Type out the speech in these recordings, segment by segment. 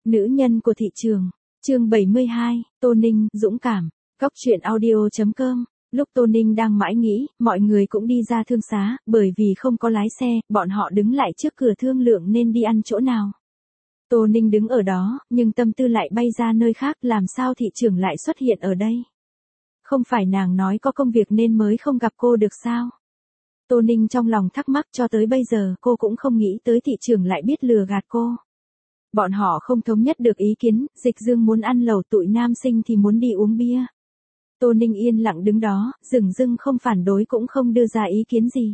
Nữ nhân của thị trường. Chương 72, Tô Ninh, dũng cảm. Góc truyện audio.com. Lúc Tô Ninh đang mãi nghĩ, mọi người cũng đi ra thương xá, bởi vì không có lái xe, bọn họ đứng lại trước cửa thương lượng nên đi ăn chỗ nào. Tô Ninh đứng ở đó, nhưng tâm tư lại bay ra nơi khác, làm sao thị trưởng lại xuất hiện ở đây? Không phải nàng nói có công việc nên mới không gặp cô được sao? Tô Ninh trong lòng thắc mắc, cho tới bây giờ cô cũng không nghĩ tới thị trưởng lại biết lừa gạt cô. Bọn họ không thống nhất được ý kiến, Dịch Dương muốn ăn lẩu, tụi nam sinh thì muốn đi uống bia. Tô Ninh yên lặng đứng đó, dửng dưng không phản đối cũng không đưa ra ý kiến gì.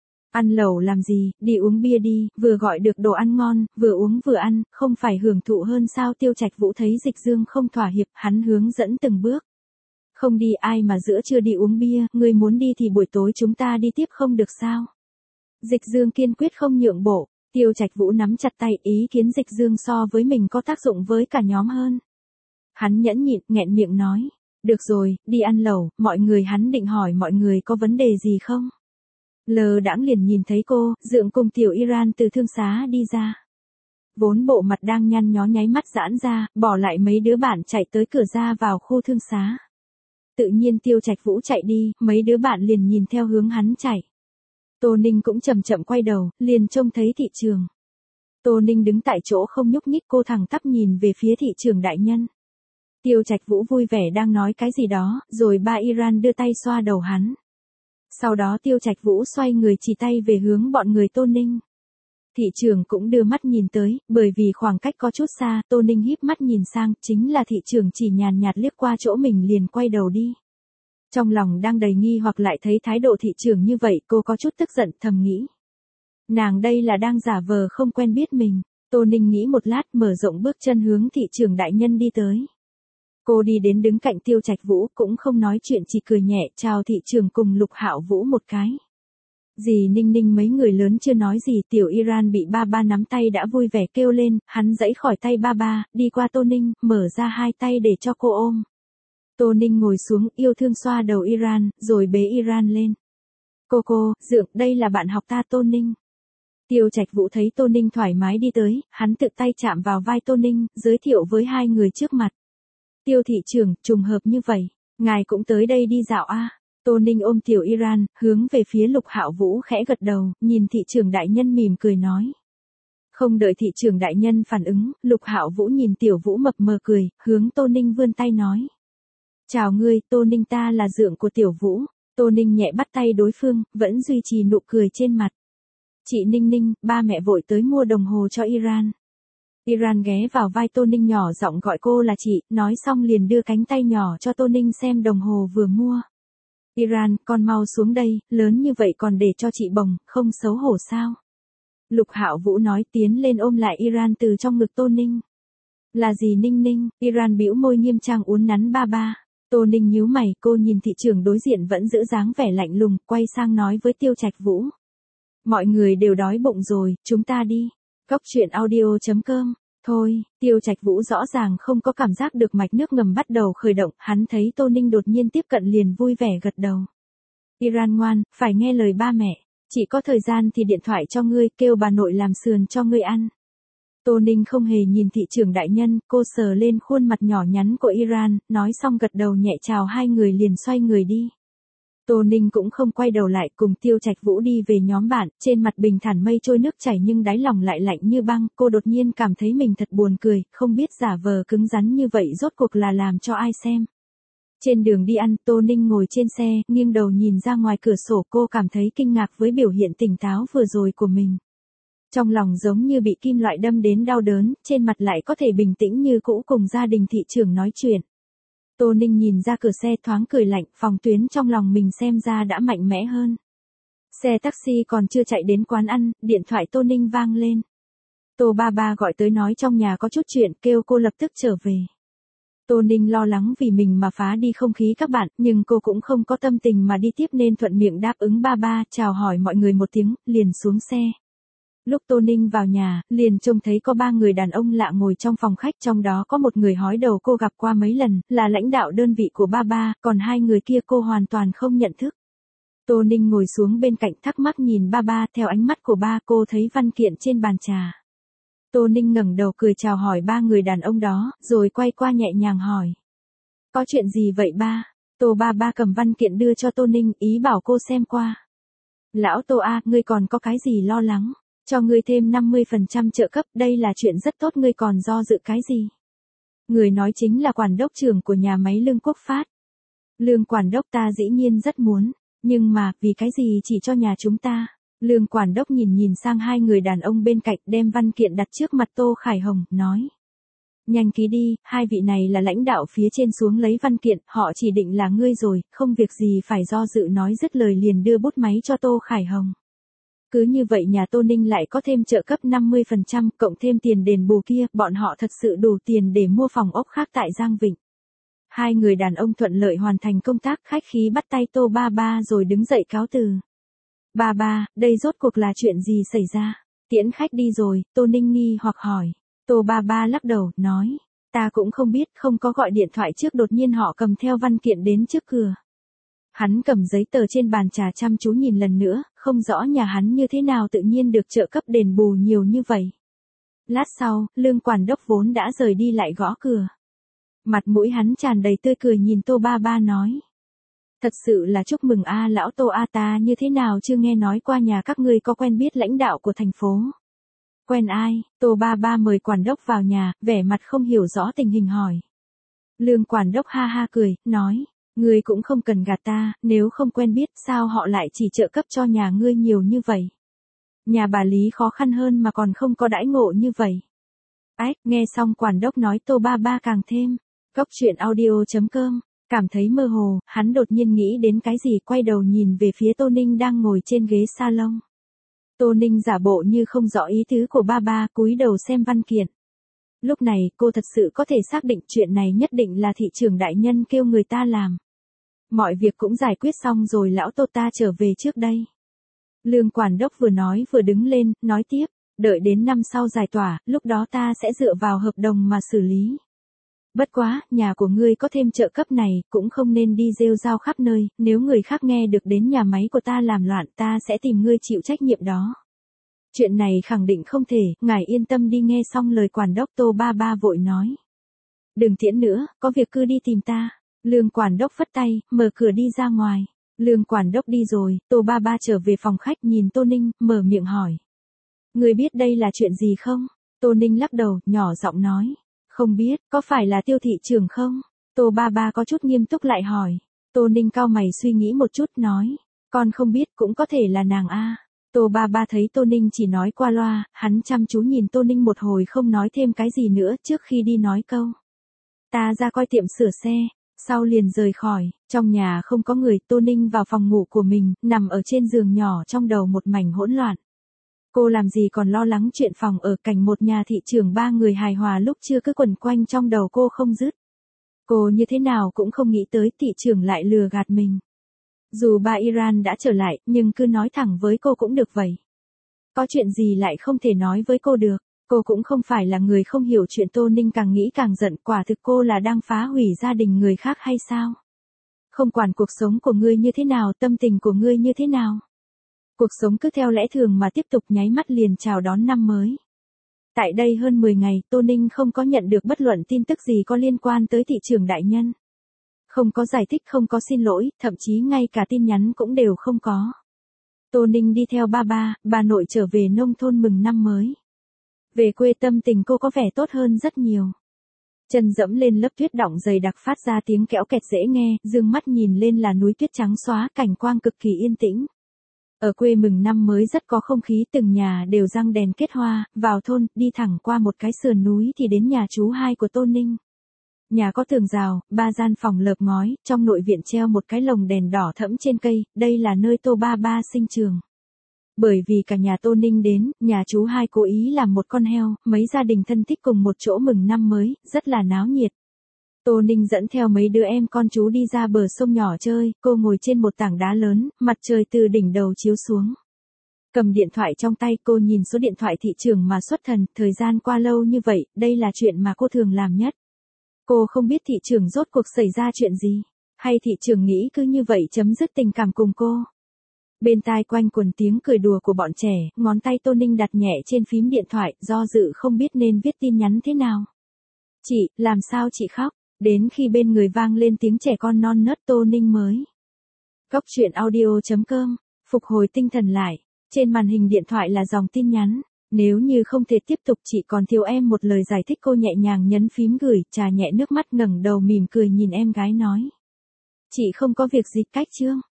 Ăn lẩu làm gì, đi uống bia đi, vừa gọi được đồ ăn ngon, vừa uống vừa ăn, không phải hưởng thụ hơn sao? Tiêu Trạch Vũ thấy Dịch Dương không thỏa hiệp, hắn hướng dẫn từng bước. Không đi, ai mà giữa trưa đi uống bia, ngươi muốn đi thì buổi tối chúng ta đi tiếp không được sao? Dịch Dương kiên quyết không nhượng bộ. Tiêu Trạch Vũ nắm chặt tay, ý kiến Dịch Dương so với mình có tác dụng với cả nhóm hơn. Hắn nhẫn nhịn, nghẹn miệng nói. Được rồi, đi ăn lẩu, mọi người. Hắn định hỏi mọi người có vấn đề gì không? Lờ đãng liền nhìn thấy cô, Dượng cùng Tiểu Iran từ thương xá đi ra. Vốn bộ mặt đang nhăn nhó nháy mắt giãn ra, bỏ lại mấy đứa bạn chạy tới cửa ra vào khu thương xá. Tự nhiên Tiêu Trạch Vũ chạy đi, mấy đứa bạn liền nhìn theo hướng hắn chạy. Tô Ninh cũng chậm chậm quay đầu, liền trông thấy thị trường. Tô Ninh đứng tại chỗ không nhúc nhích, cô thẳng tắp nhìn về phía thị trường đại nhân. Tiêu Trạch Vũ vui vẻ đang nói cái gì đó, rồi ba Iran đưa tay xoa đầu hắn. Sau đó Tiêu Trạch Vũ xoay người chỉ tay về hướng bọn người Tô Ninh. Thị trường cũng đưa mắt nhìn tới, bởi vì khoảng cách có chút xa, Tô Ninh híp mắt nhìn sang, chính là thị trường chỉ nhàn nhạt liếc qua chỗ mình liền quay đầu đi. Trong lòng đang đầy nghi hoặc lại thấy thái độ thị trường như vậy, cô có chút tức giận, thầm nghĩ. Nàng đây là đang giả vờ không quen biết mình. Tô Ninh nghĩ một lát, mở rộng bước chân hướng thị trường đại nhân đi tới. Cô đi đến đứng cạnh Tiêu Trạch Vũ, cũng không nói chuyện, chỉ cười nhẹ, chào thị trường cùng Lục Hạo Vũ một cái. Dì Ninh Ninh mấy người lớn chưa nói gì, Tiểu Iran bị ba ba nắm tay đã vui vẻ kêu lên, hắn giãy khỏi tay ba ba, đi qua Tô Ninh, mở ra hai tay để cho cô ôm. Tô Ninh ngồi xuống, yêu thương xoa đầu Iran, rồi bế Iran lên. Cô, Dượng, đây là bạn học ta Tô Ninh. Tiêu Trạch Vũ thấy Tô Ninh thoải mái đi tới, hắn tự tay chạm vào vai Tô Ninh, giới thiệu với hai người trước mặt. Tiêu thị trưởng, trùng hợp như vậy, ngài cũng tới đây đi dạo a? Tô Ninh ôm Tiểu Iran, hướng về phía Lục Hạo Vũ khẽ gật đầu, nhìn thị trưởng đại nhân mỉm cười nói. Không đợi thị trưởng đại nhân phản ứng, Lục Hạo Vũ nhìn Tiểu Vũ mập mờ cười, hướng Tô Ninh vươn tay nói. Chào ngươi, Tô Ninh, ta là Dượng của Tiểu Vũ. Tô Ninh nhẹ bắt tay đối phương, vẫn duy trì nụ cười trên mặt. Chị Ninh Ninh, ba mẹ vội tới mua đồng hồ cho Iran. Iran ghé vào vai Tô Ninh nhỏ giọng gọi cô là chị, nói xong liền đưa cánh tay nhỏ cho Tô Ninh xem đồng hồ vừa mua. Iran, con mau xuống đây, lớn như vậy còn để cho chị bồng, không xấu hổ sao? Lục Hạo Vũ nói, tiến lên ôm lại Iran từ trong ngực Tô Ninh. Là gì Ninh Ninh? Iran bĩu môi nghiêm trang uốn nắn ba ba. Tô Ninh nhíu mày, cô nhìn thị trường đối diện vẫn giữ dáng vẻ lạnh lùng, quay sang nói với Tiêu Trạch Vũ. Mọi người đều đói bụng rồi, chúng ta đi. Góc truyện audio.com. Thôi, Tiêu Trạch Vũ rõ ràng không có cảm giác được mạch nước ngầm bắt đầu khởi động, hắn thấy Tô Ninh đột nhiên tiếp cận liền vui vẻ gật đầu. Iran ngoan, phải nghe lời ba mẹ, chỉ có thời gian thì điện thoại cho ngươi, kêu bà nội làm sườn cho ngươi ăn. Tô Ninh không hề nhìn thị trưởng đại nhân, cô sờ lên khuôn mặt nhỏ nhắn của Iran, nói xong gật đầu nhẹ chào hai người liền xoay người đi. Tô Ninh cũng không quay đầu lại, cùng Tiêu Trạch Vũ đi về nhóm bạn, trên mặt bình thản mây trôi nước chảy nhưng đáy lòng lại lạnh như băng, cô đột nhiên cảm thấy mình thật buồn cười, không biết giả vờ cứng rắn như vậy rốt cuộc là làm cho ai xem. Trên đường đi ăn, Tô Ninh ngồi trên xe, nghiêng đầu nhìn ra ngoài cửa sổ, cô cảm thấy kinh ngạc với biểu hiện tỉnh táo vừa rồi của mình. Trong lòng giống như bị kim loại đâm đến đau đớn, trên mặt lại có thể bình tĩnh như cũ cùng gia đình thị trưởng nói chuyện. Tô Ninh nhìn ra cửa xe thoáng cười lạnh, phòng tuyến trong lòng mình xem ra đã mạnh mẽ hơn. Xe taxi còn chưa chạy đến quán ăn, điện thoại Tô Ninh vang lên. Tô ba ba gọi tới nói trong nhà có chút chuyện, kêu cô lập tức trở về. Tô Ninh lo lắng vì mình mà phá đi không khí các bạn, nhưng cô cũng không có tâm tình mà đi tiếp nên thuận miệng đáp ứng ba ba, chào hỏi mọi người một tiếng, liền xuống xe. Lúc Tô Ninh vào nhà, liền trông thấy có 3 người đàn ông lạ ngồi trong phòng khách, trong đó có một người hói đầu cô gặp qua mấy lần, là lãnh đạo đơn vị của ba ba, còn 2 người kia cô hoàn toàn không nhận thức. Tô Ninh ngồi xuống bên cạnh thắc mắc nhìn ba ba, theo ánh mắt của ba cô thấy văn kiện trên bàn trà. Tô Ninh ngẩng đầu cười chào hỏi ba người đàn ông đó, rồi quay qua nhẹ nhàng hỏi. Có chuyện gì vậy ba? Tô ba ba cầm văn kiện đưa cho Tô Ninh, ý bảo cô xem qua. Lão Tô A, ngươi còn có cái gì lo lắng? Cho ngươi thêm 50% trợ cấp, đây là chuyện rất tốt, ngươi còn do dự cái gì? Người nói chính là quản đốc trưởng của nhà máy Lương Quốc Phát. Lương quản đốc ta dĩ nhiên rất muốn, nhưng mà, vì cái gì chỉ cho nhà chúng ta? Lương quản đốc nhìn sang hai người đàn ông bên cạnh, đem văn kiện đặt trước mặt Tô Khải Hồng, nói. Nhanh ký đi, hai vị này là lãnh đạo phía trên xuống lấy văn kiện, họ chỉ định là ngươi rồi, không việc gì phải do dự, nói dứt lời liền đưa bút máy cho Tô Khải Hồng. Cứ như vậy nhà Tô Ninh lại có thêm trợ cấp 50%, cộng thêm tiền đền bù kia, bọn họ thật sự đủ tiền để mua phòng ốc khác tại Giang Vịnh. Hai người đàn ông thuận lợi hoàn thành công tác, khách khí bắt tay Tô ba ba rồi đứng dậy cáo từ. Ba ba, đây rốt cuộc là chuyện gì xảy ra? Tiễn khách đi rồi, Tô Ninh nghi hoặc hỏi. Tô ba ba lắc đầu, nói. Ta cũng không biết, không có gọi điện thoại trước, đột nhiên họ cầm theo văn kiện đến trước cửa. Hắn cầm giấy tờ trên bàn trà chăm chú nhìn lần nữa, không rõ nhà hắn như thế nào tự nhiên được trợ cấp đền bù nhiều như vậy. Lát sau, Lương quản đốc vốn đã rời đi lại gõ cửa. Mặt mũi hắn tràn đầy tươi cười nhìn Tô ba ba nói. Thật sự là chúc mừng a lão Tô a, ta như thế nào chưa nghe nói qua nhà các ngươi có quen biết lãnh đạo của thành phố. Quen ai? Tô ba ba mời quản đốc vào nhà, vẻ mặt không hiểu rõ tình hình hỏi. Lương quản đốc ha ha cười, nói. Ngươi cũng không cần gạt ta, nếu không quen biết sao họ lại chỉ trợ cấp cho nhà ngươi nhiều như vậy. Nhà bà Lý khó khăn hơn mà còn không có đãi ngộ như vậy. Ách, nghe xong quản đốc nói Tô ba ba càng thêm. Góc truyện audio.com, cảm thấy mơ hồ, hắn đột nhiên nghĩ đến cái gì, quay đầu nhìn về phía Tô Ninh đang ngồi trên ghế salon. Tô Ninh giả bộ như không rõ ý tứ của ba ba, cúi đầu xem văn kiện. Lúc này, cô thật sự có thể xác định chuyện này nhất định là thị trưởng đại nhân kêu người ta làm. Mọi việc cũng giải quyết xong rồi, lão Tô, ta trở về trước đây. Lương quản đốc vừa nói vừa đứng lên, nói tiếp, đợi đến năm sau giải tỏa, lúc đó ta sẽ dựa vào hợp đồng mà xử lý. Bất quá, nhà của ngươi có thêm trợ cấp này, cũng không nên đi rêu rao khắp nơi, nếu người khác nghe được đến nhà máy của ta làm loạn, ta sẽ tìm ngươi chịu trách nhiệm đó. Chuyện này khẳng định không thể, ngài yên tâm đi. Nghe xong lời quản đốc, Tô ba ba vội nói. Đừng tiễn nữa, có việc cứ đi tìm ta. Lương quản đốc phất tay, mở cửa đi ra ngoài. Lương quản đốc đi rồi, Tô ba ba trở về phòng khách nhìn Tô Ninh, mở miệng hỏi. Ngươi biết đây là chuyện gì không? Tô Ninh lắc đầu, nhỏ giọng nói. Không biết, có phải là Tiêu thị trưởng không? Tô ba ba có chút nghiêm túc lại hỏi. Tô Ninh cau mày suy nghĩ một chút, nói. Con không biết, cũng có thể là nàng a. Tô ba ba thấy Tô Ninh chỉ nói qua loa, hắn chăm chú nhìn Tô Ninh một hồi không nói thêm cái gì nữa, trước khi đi nói câu. Ta ra coi tiệm sửa xe, sau liền rời khỏi. Trong nhà không có người, Tô Ninh vào phòng ngủ của mình, nằm ở trên giường nhỏ, trong đầu một mảnh hỗn loạn. Cô làm gì còn lo lắng chuyện phòng ở, cảnh một nhà thị trưởng ba người hài hòa lúc chưa cứ quẩn quanh trong đầu cô không dứt. Cô như thế nào cũng không nghĩ tới thị trưởng lại lừa gạt mình. Dù ba Iran đã trở lại, nhưng cứ nói thẳng với cô cũng được vậy. Có chuyện gì lại không thể nói với cô được, cô cũng không phải là người không hiểu chuyện. Tô Ninh càng nghĩ càng giận, quả thực cô là đang phá hủy gia đình người khác hay sao? Không quản cuộc sống của ngươi như thế nào, tâm tình của ngươi như thế nào. Cuộc sống cứ theo lẽ thường mà tiếp tục, nháy mắt liền chào đón năm mới. Tại đây hơn 10 ngày, Tô Ninh không có nhận được bất luận tin tức gì có liên quan tới thị trưởng đại nhân. Không có giải thích, không có xin lỗi, thậm chí ngay cả tin nhắn cũng đều không có. Tô Ninh đi theo bà nội trở về nông thôn mừng năm mới. Về quê tâm tình cô có vẻ tốt hơn rất nhiều. Chân dẫm lên lớp tuyết đọng dày đặc phát ra tiếng kẽo kẹt dễ nghe, dương mắt nhìn lên là núi tuyết trắng xóa, cảnh quang cực kỳ yên tĩnh. Ở quê mừng năm mới rất có không khí, từng nhà đều răng đèn kết hoa, vào thôn, đi thẳng qua một cái sườn núi thì đến nhà chú hai của Tô Ninh. Nhà có tường rào, 3 gian phòng lợp ngói, trong nội viện treo một cái lồng đèn đỏ thẫm trên cây, đây là nơi Tô ba ba sinh trường. Bởi vì cả nhà Tô Ninh đến, nhà chú hai cố ý làm một con heo, mấy gia đình thân thích cùng một chỗ mừng năm mới, rất là náo nhiệt. Tô Ninh dẫn theo mấy đứa em con chú đi ra bờ sông nhỏ chơi, cô ngồi trên một tảng đá lớn, mặt trời từ đỉnh đầu chiếu xuống. Cầm điện thoại trong tay, cô nhìn số điện thoại thị trưởng mà xuất thần, thời gian qua lâu như vậy, đây là chuyện mà cô thường làm nhất. Cô không biết thị trưởng rốt cuộc xảy ra chuyện gì, hay thị trưởng nghĩ cứ như vậy chấm dứt tình cảm cùng cô. Bên tai quanh quần tiếng cười đùa của bọn trẻ, ngón tay Tô Ninh đặt nhẹ trên phím điện thoại, do dự không biết nên viết tin nhắn thế nào. Chị, làm sao chị khóc? Đến khi bên người vang lên tiếng trẻ con non nớt, Tô Ninh mới. Góc chuyện audio.com, phục hồi tinh thần lại. Trên màn hình điện thoại là dòng tin nhắn. Nếu như không thể tiếp tục chị còn thiếu em một lời giải thích, cô nhẹ nhàng nhấn phím gửi, trà nhẹ nước mắt, ngẩng đầu mỉm cười nhìn em gái nói. Chị không có việc gì, cách chương.